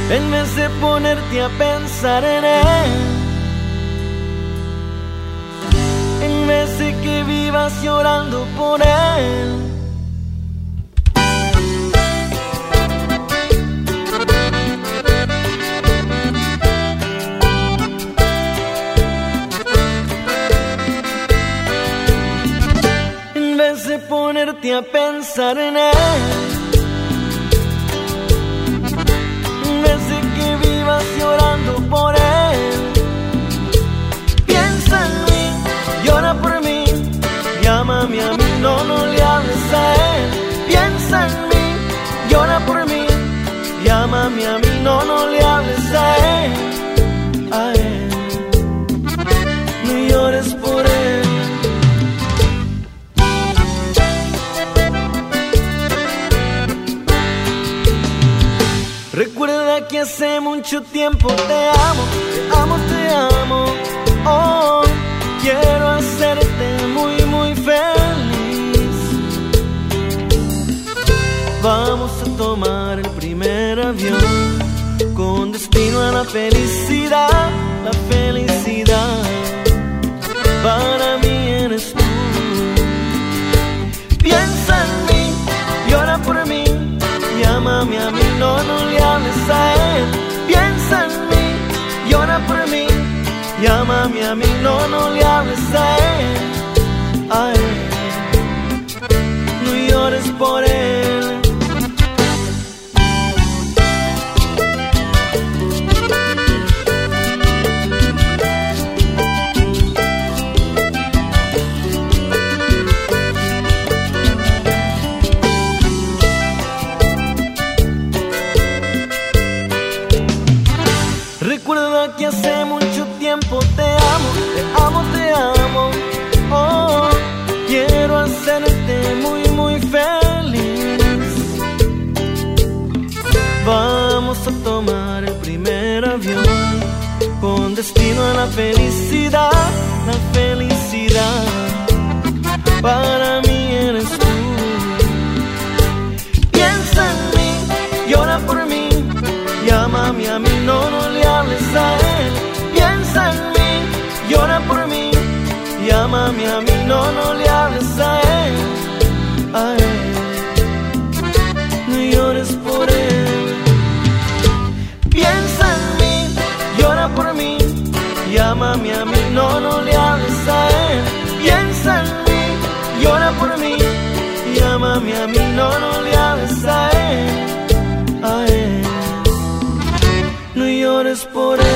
en vez de ponerte a pensar en él, en vez de que vivas llorando por él. En vez de ponerte a pensar en él, en vez de que vivas llorando por él, piensa en mí, llora por mí, llámame a mí, no le hables a él. Piensa en mí, llora por mí, llámame a mí, no le hables a él, a él. No llores por él. Recuerda que hace mucho tiempo te amo, te amo, te amo. Oh, quiero hacerte muy, muy feliz. Vamos a tomar el primer avión con destino a la felicidad, la felicidad. Para mí eres tú. Piensa en mí, llora por mí, llámame a mí, no le hables a él. Piensa en mí, llora por mí, llámame a mí, no le hables a él, a él. No llores por él. Recuerda que hace mucho tiempo te amo, te amo, te amo. Oh, quiero hacerte muy, muy feliz. Vamos a tomar el primer avión con destino a la felicidad, la felicidad. Para mí eres tú. Piensa en mí, llora por mí, llámame a mí, no le hables a él. Piensa en mí, llora por mí, llámame a mí, no le hables a él, a él. No llores por él. Piensa en mí, llora por mí, llámame a mí, no le hables a él. Piensa en mí, llora por mí, llámame a mí, no le hables a él, a él. No llores por él.